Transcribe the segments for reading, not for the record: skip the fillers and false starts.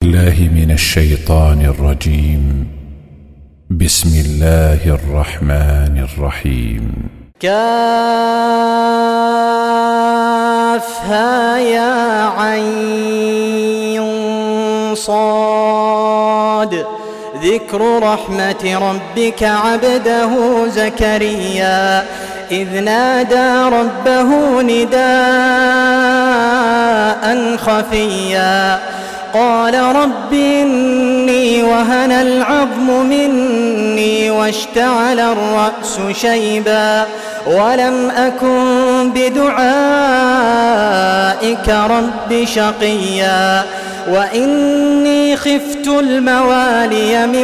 بالله من الشيطان الرجيم. بسم الله الرحمن الرحيم. كافها يا عين صاد. ذكر رحمة ربك عبده زكريا إذ نادى ربه نداء خفيا قال رب إني وهن العظم مني واشتعل الرأس شيبا ولم أكن بدعائك رب شقيا وإني خفت الموالي من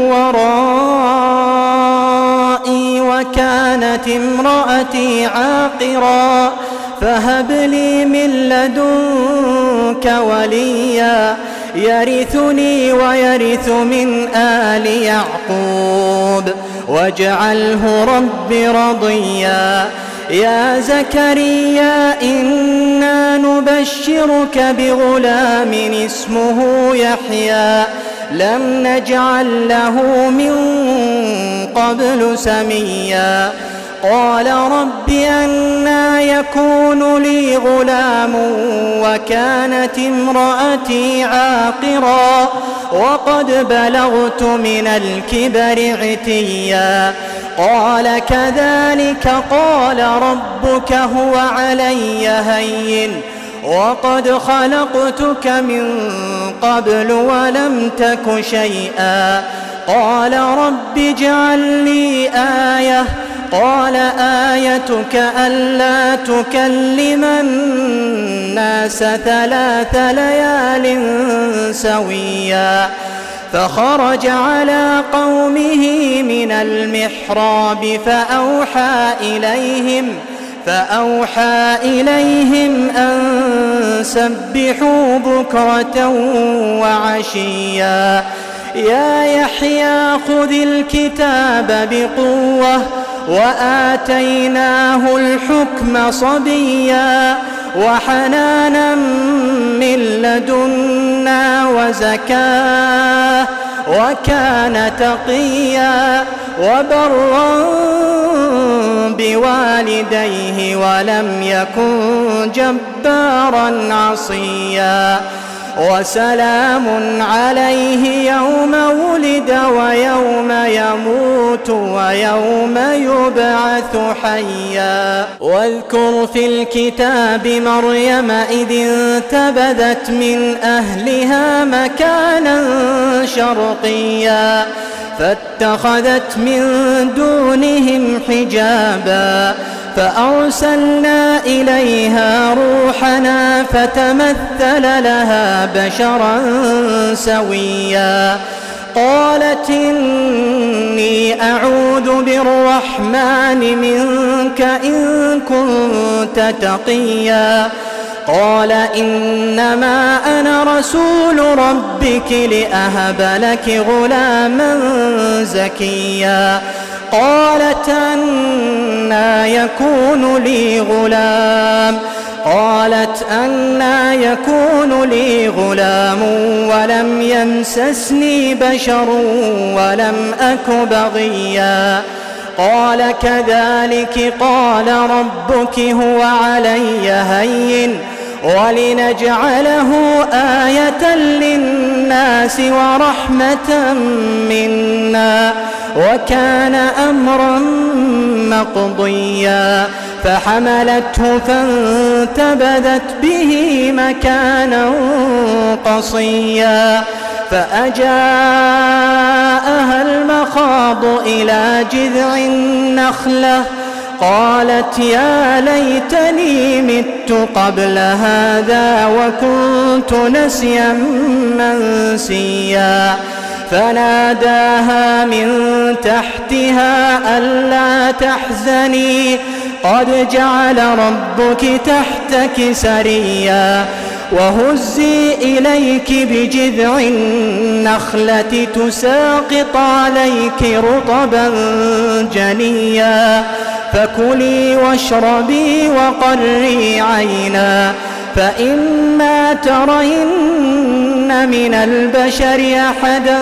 ورائي وكانت امرأتي عاقرا فهب لي من لدنك وليا يرثني ويرث من آل يعقوب واجعله رب رضيا. يا زكريا إنا نبشرك بغلام اسمه يحيى لم نجعل له من قبل سميا قال رب أنى يكون لي غلام وكانت امرأتي عاقرا وقد بلغت من الكبر عتيا قال كذلك قال ربك هو علي هين وقد خلقتك من قبل ولم تك شيئا قال رب اجعل لي آية قال آيتك ألا تكلم الناس 3 ليال سويا فخرج على قومه من المحراب فأوحى إليهم أن سبحوا بكرة وعشيا يا يحيى خذ الكتاب بقوة وآتيناه الحكم صبيا وحنانا من لدنا وزكاة وكان تقيا وبرا بوالديه ولم يكن جبارا عصيا وسلام عليه يوم ولد ويوم يموت ويوم يبعث حيا. واذكر في الكتاب مريم إذ انتبذت من أهلها مكانا شرقيا فاتخذت من دونهم حجابا فأرسلنا إليها روحنا فتمثل لها بشرا سويا قالت إني أعوذ بالرحمن منك إن كنت تقيا قال إنما أنا رسول ربك لأهب لك غلاما زكيا قالت أنى يكون لي غلام ولم يمسسني بشر ولم أك بغيا قال كذلك قال ربك هو علي هين ولنجعله آية للناس ورحمة منا وكان أمرا مقضيا فحملته فانتبذت به مكانا قصيا فأجاءها المخاض إلى جذع النخلة قالت يا ليتني مت قبل هذا وكنت نسيا منسيا فناداها من تحتها ألا تحزني قد جعل ربك تحتك سريا وهزي إليك بجذع النخلة تساقط عليك رطبا جنيا فكلي واشربي وقري عينا فإما ترين من البشر أحدا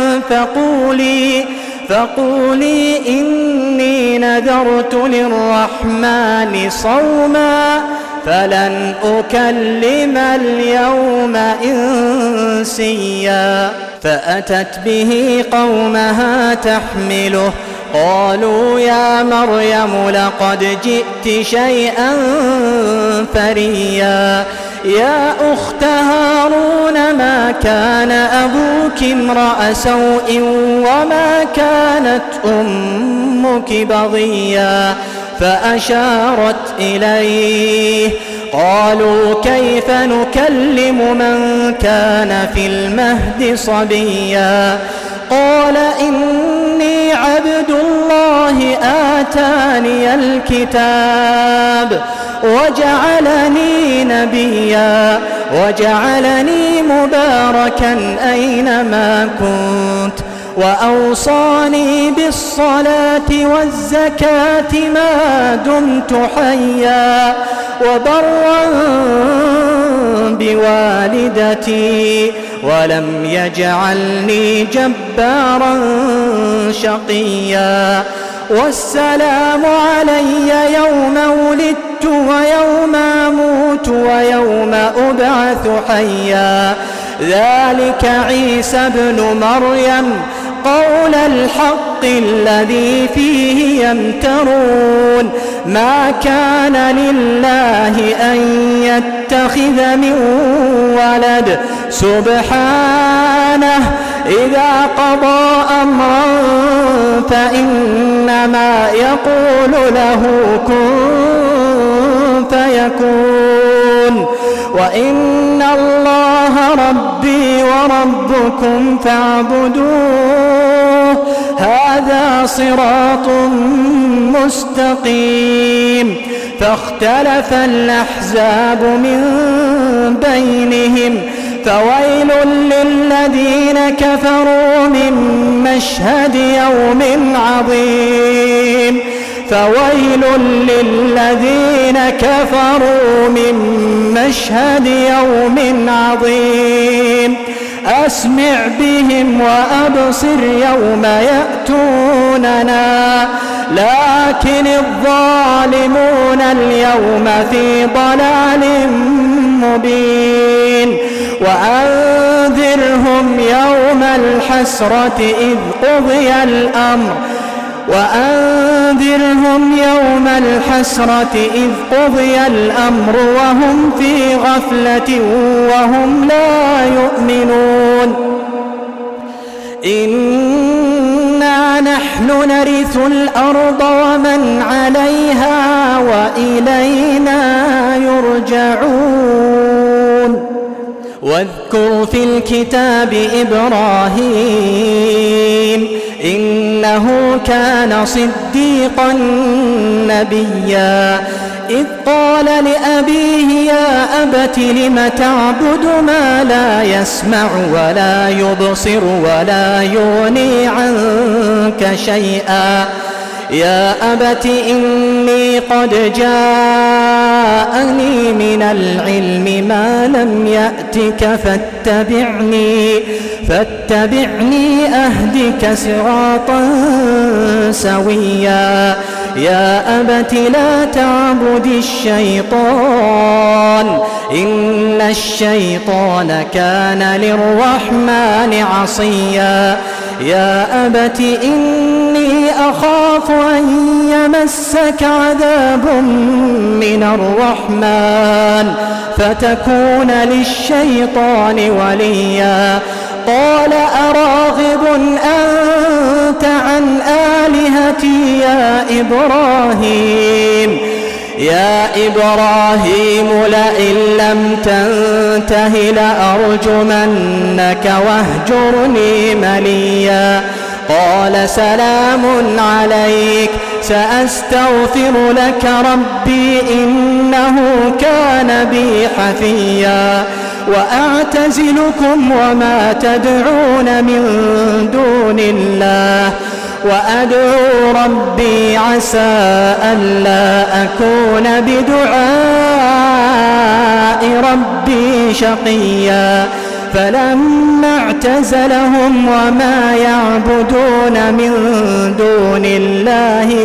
فقولي إني نذرت للرحمن صوما فلن أكلم اليوم إنسيا. فأتت به قومها تحمله قالوا يا مريم لقد جئت شيئا فريا. يا أخت هارون ما كان أبوك امرأ سوء وما كانت أمك بغيا. فأشارت إليه قالوا كيف نكلم من كان في المهد صبيا. قال إني عبد الله آتاني الكتاب وجعلني نبيا وجعلني مباركا أينما كنت وأوصاني بالصلاة والزكاة ما دمت حيا وبرا بوالدتي ولم يجعلني جبارا شقيا. والسلام علي يوم ولدت ويوم أموت ويوم أبعث حيا. ذلك عيسى ابن مريم قول الحق الذي فيه يمترون. ما كان لله أن يتخذ من ولد سبحانه إذا قضى أمرا فإنما يقول له كن فيكون. وإن الله ربي وربكم فاعبدوه هذا صراط مستقيم. فاختلف الأحزاب من بينهم فويل للذين كفروا من مشهد يوم عظيم. فويل للذين كفروا من مشهد يوم عظيم. أسمع بهم وأبصر يوم يأتوننا لكن الظالمون اليوم في ضلال مبين. وأنذرهم يوم الحسرة إذ قضي الأمر وهم في غفلة وهم لا يؤمنون. إنا نحن نرث الأرض ومن عليها وإلينا يرجعون. واذكر في الكتاب إبراهيم إنه كان صديقا نبيا. إذ قال لأبيه يا أبت لم تعبد ما لا يسمع ولا يبصر ولا يغني عنك شيئا. يا أبت إني قد جاءني من العلم ما لم يأتك فاتبعني أهدك صراطا سويا. يا أبت لا تعبد الشيطان إن الشيطان كان للرحمن عصيا. يا أبت إني أخاف أن يمسك عذاب من الرحمن فتكون للشيطان وليا. قال أراغب أنت عن آلهتي يا إبراهيم لئن لم تنته لأرجمنك واهجرني مليا. قال سلام عليك سأستغفر لك ربي إنه كان بي حفيا. وأعتزلكم وما تدعون من دون الله وأدعو ربي عسى ألا أكون بدعاء ربي شقيا. فلما اعتزلهم وما يعبدون من دون الله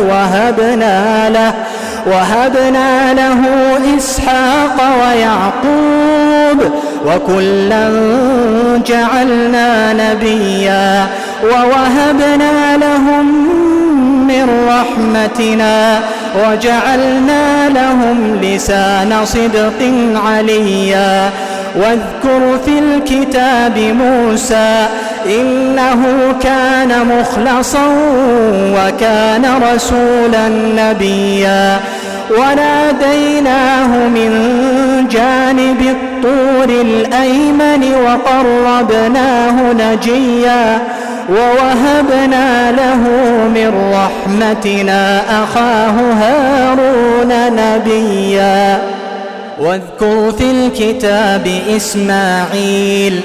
وهبنا له إسحاق ويعقوب وكلا جعلنا نبيا ووهبنا لهم من رحمتنا وجعلنا لهم لسان صدق عليا. واذكر في الكتاب موسى إنه كان مخلصا وكان رسولا نبيا وناديناه من جانب الطور الأيمن وقربناه نجيا ووهبنا له من رحمتنا أخاه هارون نبيا. واذكر في الكتاب إسماعيل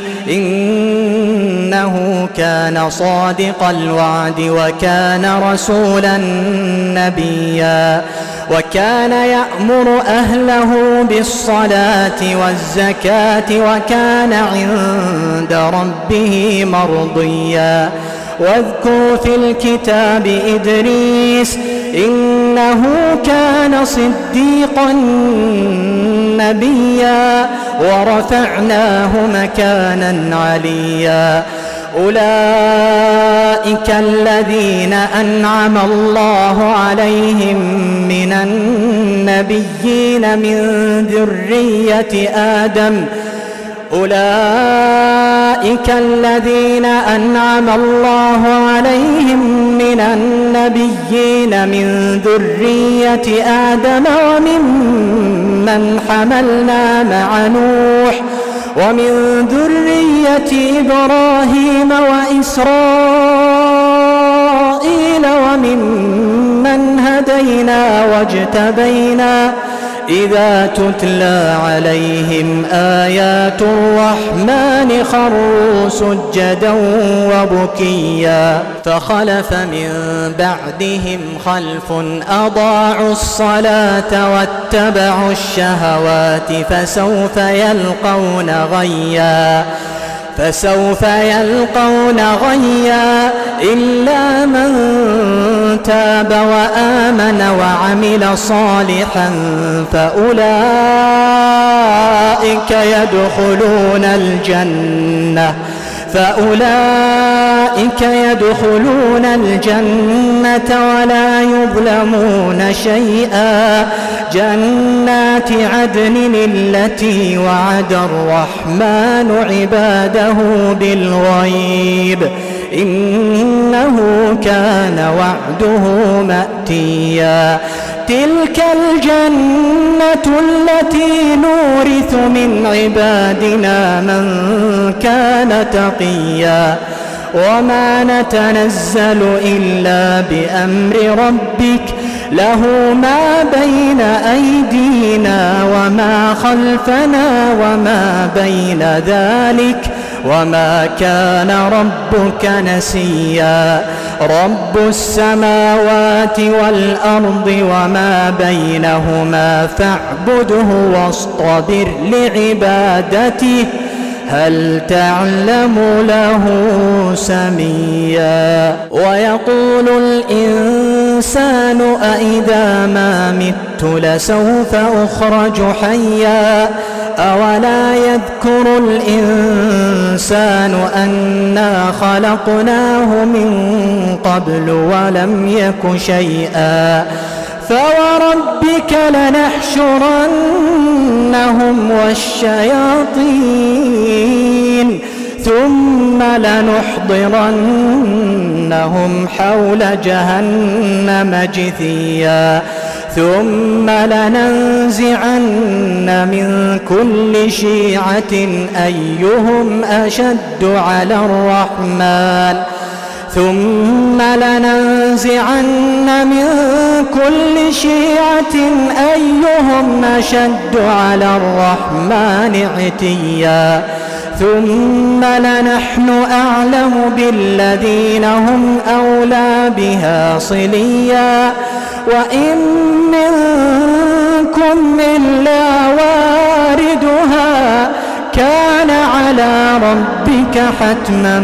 إنه كان صادق الوعد وكان رسولا نبيا وكان يأمر أهله بالصلاة والزكاة وكان عند ربه مرضيا. واذكر في الكتاب إدريس إنه كان صديقا نبيا ورفعناه مكانا عليا. أولئك الذين أنعم الله عليهم من النبيين من ذرية آدم أولئك الذين أنعم الله عليهم من النبيين من ذرية آدم وممن حملنا مع نوح ومن ذرية إبراهيم وإسرائيل وممن هدينا واجتبينا إذا تتلى عليهم آيات الرحمن خروا سجدا وبكيا. فخلف من بعدهم خلف أضاعوا الصلاة واتبعوا الشهوات فسوف يلقون غيا إلا من تاب وآمن وعمل صالحا فأولئك يدخلون الجنة ولا يظلمون شيئا. جنات عدن التي وعد الرحمن عباده بالغيب إنه كان وعده مأتيا. تلك الجنة التي نورث من عبادنا من كان تقيا. وما نتنزل إلا بأمر ربك له ما بين أيدينا وما خلفنا وما بين ذلك وما كان ربك نسيا. رب السماوات والأرض وما بينهما فاعبده واصطبر لعبادته هل تعلم له سميا. ويقول الإنسان أإذا ما مت لسوف أخرج حيا. أولا يذكر الإنسان أنا خلقناه من قبل ولم يك شيئا. فوربك لنحشرنهم والشياطين ثم لنحضرنهم حول جهنم جثيا. ثم لننزعن من كل شيعة أيهم أشد على الرحمن ثم لننزعن من كل شيعة أيهم أشد على الرحمن عتيا. ثم لنحن أعلم بالذين هم أولى بها صليا. وإن منكم إلا واردها كان على ربك حتما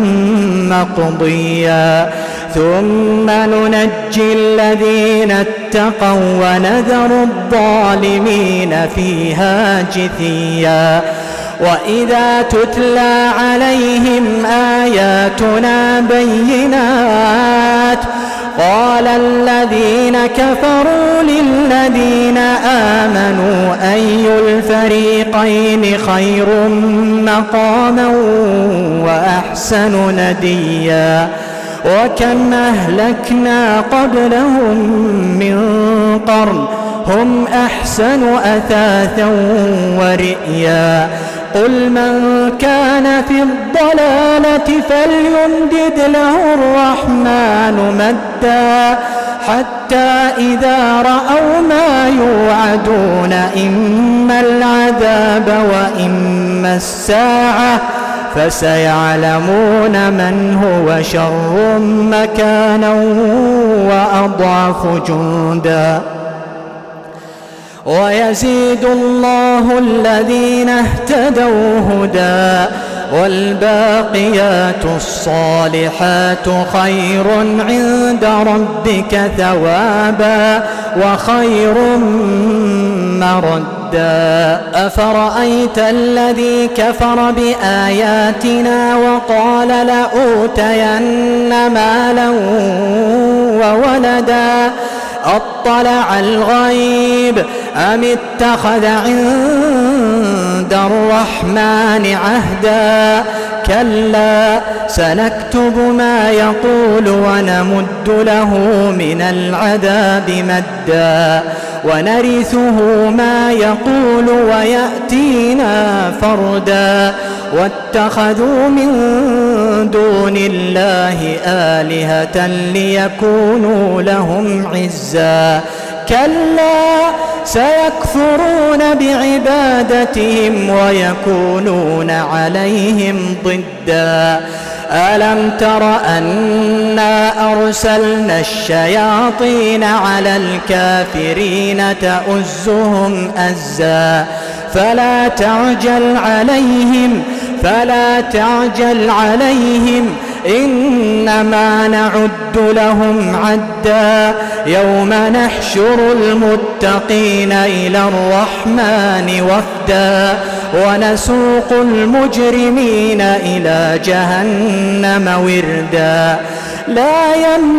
مقضيا ثم ننجي الذين اتقوا ونذر الظالمين فيها جثيا وإذا تتلى عليهم آياتنا بينات قال الذين كفروا للذين آمنوا أي الفريقين خير مقاما وأحسن نديا وكم أهلكنا قبلهم من قرن هم أحسن أثاثا ورئيا قل من كان في الضلالة فليمدد له الرحمن مدا حتى إذا رأوا ما يوعدون إما العذاب وإما الساعة فسيعلمون من هو شر مكانا وأضعف جندا ويزيد الله الذين اهتدوا هدى والباقيات الصالحات خير عند ربك ثوابا وخير مردا أفرأيت الذي كفر بآياتنا وقال لأوتين مالا وولدا أطلع الغيب أم اتخذ عند الرحمن عهدا كلا سنكتب ما يقول ونمد له من العذاب مدا ونرثه ما يقول ويأتينا فردا واتخذوا من دون الله آلهة ليكونوا لهم عزا كلا سيكفرون بعبادتهم ويكونون عليهم ضدا ألم تر أنا أرسلنا الشياطين على الكافرين تؤزهم أزا فلا تعجل عليهم إنما نعد لهم عدا يوم نحشر المتقين إلى الرحمن وفدا ونسوق المجرمين إلى جهنم وردا لا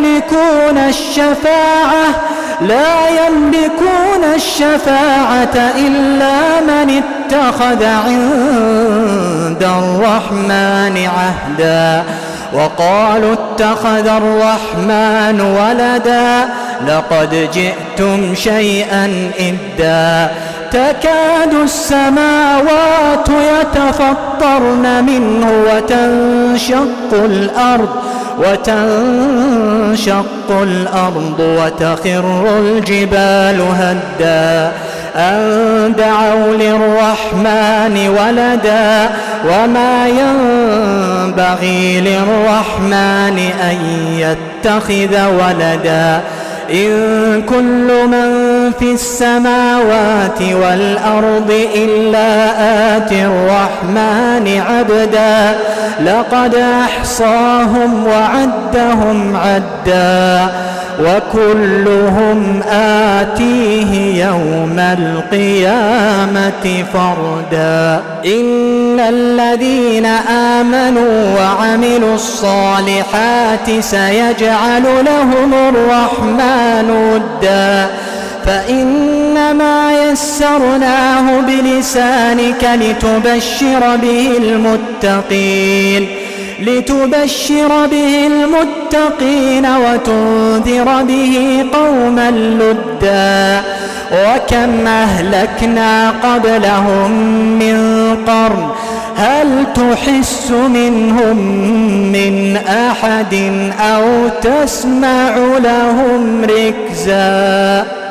يملكون الشفاعة إلا من اتخذ عند الرحمن عهدا وقالوا اتخذ الرحمن ولدا لقد جئتم شيئا إدا تكاد السماوات يتفطرن منه وتنشق الأرض وتخر الجبال هدا أن دعوا للرحمن ولدا وما ينبغي للرحمن أن يتخذ ولدا إن كل من في السماوات والأرض إلا آتي الرحمن عبدا لقد أحصاهم وعدهم عدا وكلهم آتيه يوم القيامة فردا إن الذين آمنوا وعملوا الصالحات سيجعل لهم الرحمن ودا فإنما يسرناه بلسانك لتبشر به المتقين وتنذر به قوما لدا وكم أهلكنا قبلهم من قرن هل تحس منهم من أحد أو تسمع لهم ركزا